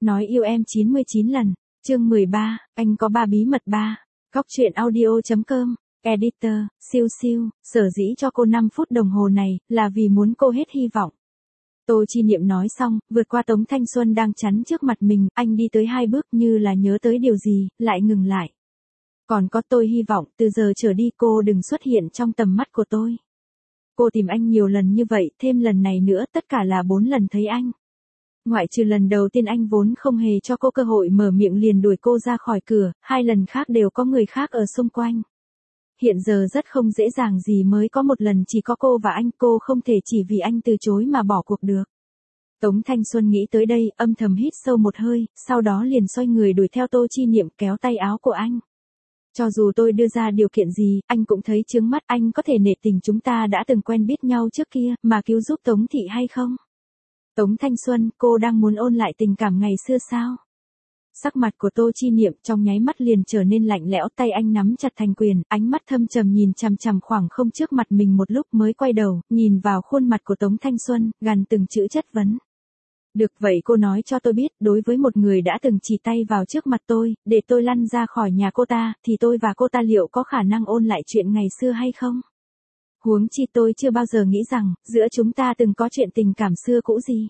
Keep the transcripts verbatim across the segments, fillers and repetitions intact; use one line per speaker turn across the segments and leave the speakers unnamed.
Nói yêu em chín mươi chín lần, chương mười ba, anh có ba bí mật ba. Góc truyện audio.com, editor, siêu siêu, sở dĩ cho cô năm phút đồng hồ này, là vì muốn cô hết hy vọng. Tô Chi Niệm nói xong, vượt qua Tống Thanh Xuân đang chắn trước mặt mình, anh đi tới hai bước như là nhớ tới điều gì, lại ngừng lại. Còn có tôi hy vọng, từ giờ trở đi cô đừng xuất hiện trong tầm mắt của tôi. Cô tìm anh nhiều lần như vậy, thêm lần này nữa, tất cả là bốn lần thấy anh. Ngoại trừ lần đầu tiên anh vốn không hề cho cô cơ hội mở miệng liền đuổi cô ra khỏi cửa, hai lần khác đều có người khác ở xung quanh. Hiện giờ rất không dễ dàng gì mới có một lần chỉ có cô và anh, cô không thể chỉ vì anh từ chối mà bỏ cuộc được. Tống Thanh Xuân nghĩ tới đây, âm thầm hít sâu một hơi, sau đó liền xoay người đuổi theo Tô Chi Niệm kéo tay áo của anh. Cho dù tôi đưa ra điều kiện gì, anh cũng thấy chướng mắt, anh có thể nể tình chúng ta đã từng quen biết nhau trước kia, mà cứu giúp Tống Thị hay không? Tống Thanh Xuân, cô đang muốn ôn lại tình cảm ngày xưa sao? Sắc mặt của Tô Chi Niệm trong nháy mắt liền trở nên lạnh lẽo, tay anh nắm chặt thành quyền, ánh mắt thâm trầm nhìn chằm chằm khoảng không trước mặt mình một lúc mới quay đầu, nhìn vào khuôn mặt của Tống Thanh Xuân, gằn từng chữ chất vấn. Được vậy cô nói cho tôi biết, đối với một người đã từng chỉ tay vào trước mặt tôi, để tôi lăn ra khỏi nhà cô ta, thì tôi và cô ta liệu có khả năng ôn lại chuyện ngày xưa hay không? Huống chi tôi chưa bao giờ nghĩ rằng, giữa chúng ta từng có chuyện tình cảm xưa cũ gì.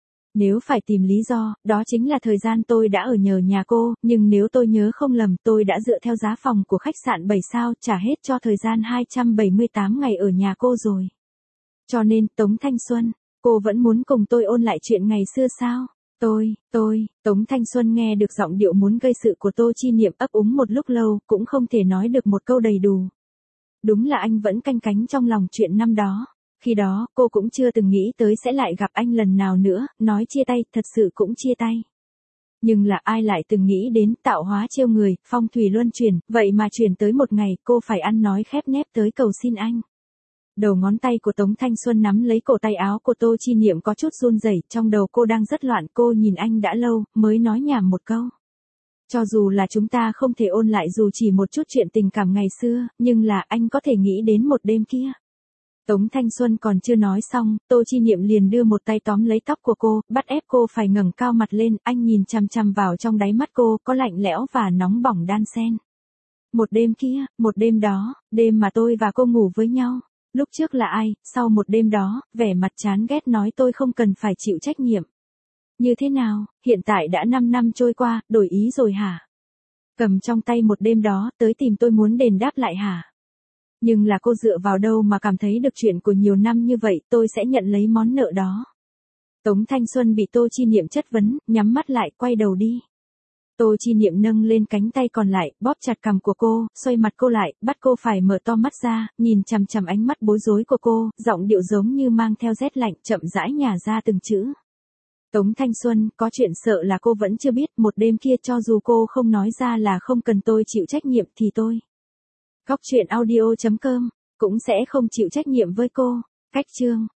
Nếu phải tìm lý do, đó chính là thời gian tôi đã ở nhờ nhà cô, nhưng nếu tôi nhớ không lầm, tôi đã dựa theo giá phòng của khách sạn bảy sao trả hết cho thời gian hai trăm bảy mươi tám ngày ở nhà cô rồi. Cho nên, Tống Thanh Xuân, cô vẫn muốn cùng tôi ôn lại chuyện ngày xưa sao? Tôi, tôi, Tống Thanh Xuân nghe được giọng điệu muốn gây sự của Tô Chi Niệm ấp úng một lúc lâu, cũng không thể nói được một câu đầy đủ. Đúng là anh vẫn canh cánh trong lòng chuyện năm đó. Khi đó, cô cũng chưa từng nghĩ tới sẽ lại gặp anh lần nào nữa, nói chia tay, thật sự cũng chia tay. Nhưng là ai lại từng nghĩ đến tạo hóa trêu người, phong thủy luân chuyển, vậy mà chuyển tới một ngày cô phải ăn nói khép nép tới cầu xin anh. Đầu ngón tay của Tống Thanh Xuân nắm lấy cổ tay áo của Tô Chi Niệm có chút run rẩy, trong đầu cô đang rất loạn, cô nhìn anh đã lâu, mới nói nhảm một câu. Cho dù là chúng ta không thể ôn lại dù chỉ một chút chuyện tình cảm ngày xưa, nhưng là anh có thể nghĩ đến một đêm kia. Tống Thanh Xuân còn chưa nói xong, Tô Chi Niệm liền đưa một tay tóm lấy tóc của cô, bắt ép cô phải ngẩng cao mặt lên, anh nhìn chằm chằm vào trong đáy mắt cô, có lạnh lẽo và nóng bỏng đan xen. Một đêm kia, một đêm đó, đêm mà tôi và cô ngủ với nhau. Lúc trước là ai, sau một đêm đó, vẻ mặt chán ghét nói tôi không cần phải chịu trách nhiệm. Như thế nào, hiện tại đã năm năm trôi qua, đổi ý rồi hả? Cầm trong tay một đêm đó, tới tìm tôi muốn đền đáp lại hả? Nhưng là cô dựa vào đâu mà cảm thấy được chuyện của nhiều năm như vậy, tôi sẽ nhận lấy món nợ đó. Tống Thanh Xuân bị Tô Chi Niệm chất vấn, nhắm mắt lại, quay đầu đi. Tô Chi Niệm nâng lên cánh tay còn lại, bóp chặt cằm của cô, xoay mặt cô lại, bắt cô phải mở to mắt ra, nhìn chằm chằm ánh mắt bối rối của cô, giọng điệu giống như mang theo rét lạnh, chậm rãi nhả ra từng chữ. Tống Thanh Xuân, có chuyện sợ là cô vẫn chưa biết, một đêm kia cho dù cô không nói ra là không cần tôi chịu trách nhiệm thì tôi. Góc truyện audio.com, cũng sẽ không chịu trách nhiệm với cô. Cách chương.